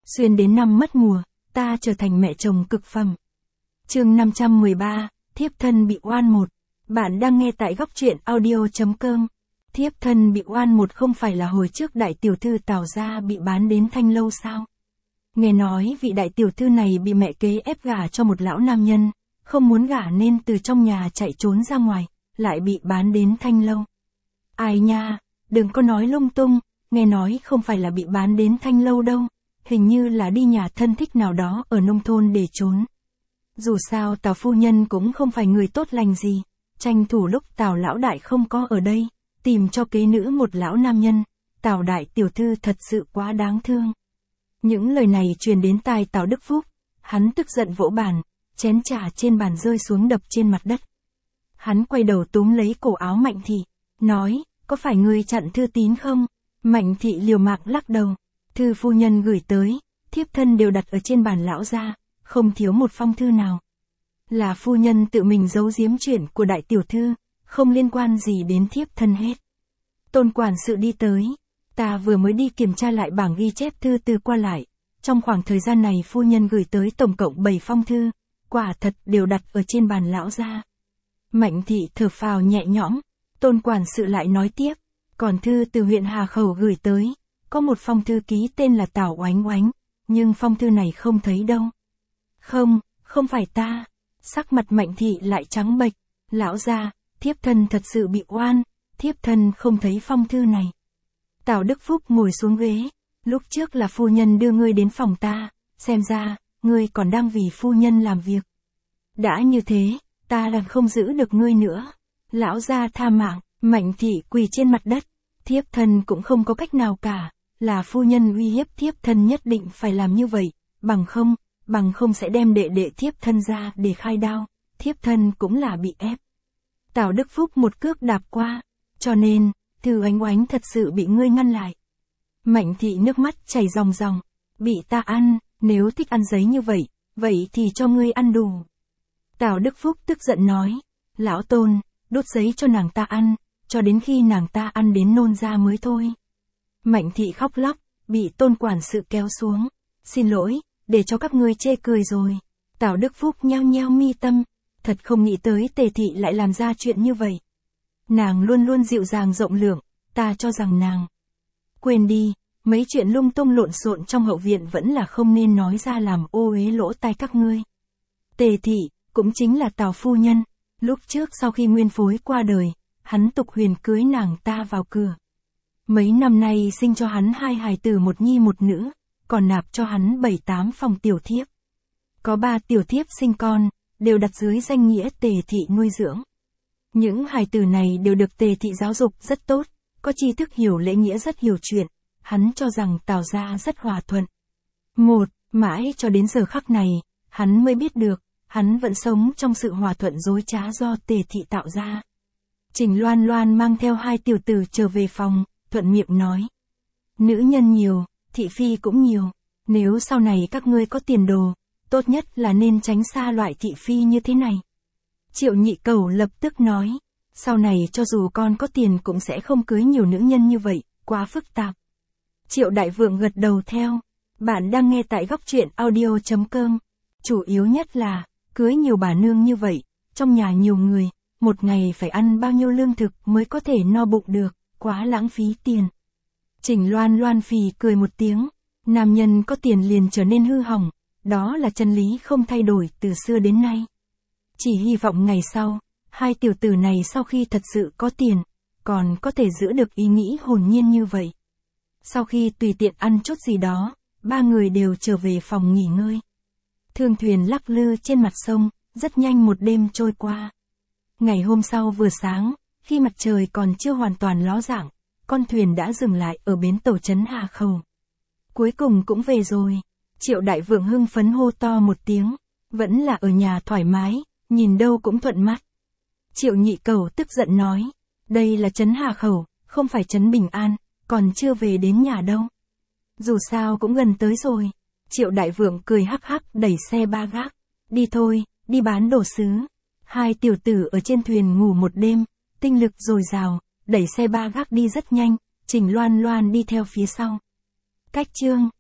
Xuyên đến năm mất mùa, ta trở thành mẹ chồng cực phẩm. Chương 513, thiếp thân bị oan một. Bạn đang nghe tại góc truyện audio.com. Thiếp thân bị oan một không phải là hồi trước đại tiểu thư Tào gia bị bán đến Thanh Lâu sao? Nghe nói vị đại tiểu thư này bị mẹ kế ép gả cho một lão nam nhân, không muốn gả nên từ trong nhà chạy trốn ra ngoài, lại bị bán đến Thanh Lâu. Ai nha, đừng có nói lung tung, nghe nói không phải là bị bán đến Thanh Lâu đâu, hình như là đi nhà thân thích nào đó ở nông thôn để trốn. Dù sao Tào phu nhân cũng không phải người tốt lành gì, tranh thủ lúc Tào lão đại không có ở đây, tìm cho kế nữ một lão nam nhân, Tào đại tiểu thư thật sự quá đáng thương. Những lời này truyền đến tai Tào Đức Phúc, hắn tức giận vỗ bàn, chén trà trên bàn rơi xuống đập trên mặt đất. Hắn quay đầu túm lấy cổ áo Mạnh Thị, nói, có phải ngươi chặn thư tín không? Mạnh Thị liều mạng lắc đầu, thư phu nhân gửi tới, thiếp thân đều đặt ở trên bàn lão gia, không thiếu một phong thư nào. Là phu nhân tự mình giấu giếm chuyện của đại tiểu thư, không liên quan gì đến thiếp thân hết. Tôn quản sự đi tới, ta vừa mới đi kiểm tra lại bảng ghi chép thư từ qua lại, trong khoảng thời gian này phu nhân gửi tới tổng cộng 7 phong thư, quả thật đều đặt ở trên bàn lão gia. Mạnh Thị thở phào nhẹ nhõm, tôn quản sự lại nói tiếp, còn thư từ huyện Hà Khẩu gửi tới, có một phong thư ký tên là Tào Oánh Oánh, nhưng phong thư này không thấy đâu. Không phải ta. Sắc mặt Mạnh Thị lại trắng bệch, lão gia, thiếp thân thật sự bị oan, thiếp thân không thấy phong thư này. Tào Đức Phúc ngồi xuống ghế, lúc trước là phu nhân đưa ngươi đến phòng ta, xem ra, ngươi còn đang vì phu nhân làm việc. Đã như thế, ta đang không giữ được ngươi nữa. Lão gia tha mạng, Mạnh Thị quỳ trên mặt đất, thiếp thân cũng không có cách nào cả, là phu nhân uy hiếp thiếp thân nhất định phải làm như vậy, bằng không sẽ đem đệ đệ thiếp thân ra để khai đao, thiếp thân cũng là bị ép. Tào Đức Phúc một cước đạp qua, cho nên, thư Oánh Oánh thật sự bị ngươi ngăn lại. Mạnh Thị nước mắt chảy ròng ròng, bị ta ăn, nếu thích ăn giấy như vậy thì cho ngươi ăn đủ. Tào Đức Phúc tức giận nói, lão Tôn, đốt giấy cho nàng ta ăn, cho đến khi nàng ta ăn đến nôn ra mới thôi. Mạnh Thị khóc lóc, bị tôn quản sự kéo xuống, xin lỗi, để cho các ngươi chê cười rồi. Tào Đức Phúc nheo nheo mi tâm, thật không nghĩ tới Tề Thị lại làm ra chuyện như vậy. Nàng luôn luôn dịu dàng rộng lượng, ta cho rằng nàng quên đi, mấy chuyện lung tung lộn xộn trong hậu viện vẫn là không nên nói ra làm ô uế lỗ tai các ngươi. Tề Thị, cũng chính là Tào phu nhân, lúc trước sau khi nguyên phối qua đời, hắn tục huyền cưới nàng ta vào cửa. Mấy năm nay sinh cho hắn 2 hài tử, một nhi một nữ, còn nạp cho hắn 7-8 phòng tiểu thiếp. Có 3 tiểu thiếp sinh con, đều đặt dưới danh nghĩa Tề Thị nuôi dưỡng. Những hài tử này đều được Tề Thị giáo dục rất tốt, có tri thức hiểu lễ nghĩa rất hiểu chuyện, hắn cho rằng Tào gia rất hòa thuận. Mãi cho đến giờ khắc này, hắn mới biết được, hắn vẫn sống trong sự hòa thuận dối trá do Tề Thị tạo ra. Trình Loan Loan mang theo 2 tiểu tử trở về phòng, thuận miệng nói. Nữ nhân nhiều, thị phi cũng nhiều, nếu sau này các ngươi có tiền đồ, tốt nhất là nên tránh xa loại thị phi như thế này. Triệu Nhị Cẩu lập tức nói, sau này cho dù con có tiền cũng sẽ không cưới nhiều nữ nhân như vậy, quá phức tạp. Triệu Đại Vượng gật đầu theo, bạn đang nghe tại góc truyện audio.com, chủ yếu nhất là, cưới nhiều bà nương như vậy, trong nhà nhiều người, một ngày phải ăn bao nhiêu lương thực mới có thể no bụng được, quá lãng phí tiền. Trình Loan Loan phì cười một tiếng, nam nhân có tiền liền trở nên hư hỏng, đó là chân lý không thay đổi từ xưa đến nay. Chỉ hy vọng ngày sau, 2 tiểu tử này sau khi thật sự có tiền, còn có thể giữ được ý nghĩ hồn nhiên như vậy. Sau khi tùy tiện ăn chút gì đó, 3 người đều trở về phòng nghỉ ngơi. Thương thuyền lắc lư trên mặt sông, rất nhanh một đêm trôi qua. Ngày hôm sau vừa sáng, khi mặt trời còn chưa hoàn toàn ló dạng, con thuyền đã dừng lại ở bến tàu trấn Hà Khẩu. Cuối cùng cũng về rồi. Triệu Đại Vượng hưng phấn hô to một tiếng, vẫn là ở nhà thoải mái, nhìn đâu cũng thuận mắt. Triệu Nhị Cẩu tức giận nói, đây là trấn Hà Khẩu, không phải trấn Bình An, còn chưa về đến nhà đâu. Dù sao cũng gần tới rồi. Triệu Đại Vượng cười hắc hắc đẩy xe ba gác, đi thôi, đi bán đồ sứ. 2 tiểu tử ở trên thuyền ngủ một đêm, tinh lực dồi dào, đẩy xe ba gác đi rất nhanh, Trình Loan Loan đi theo phía sau. Cách chương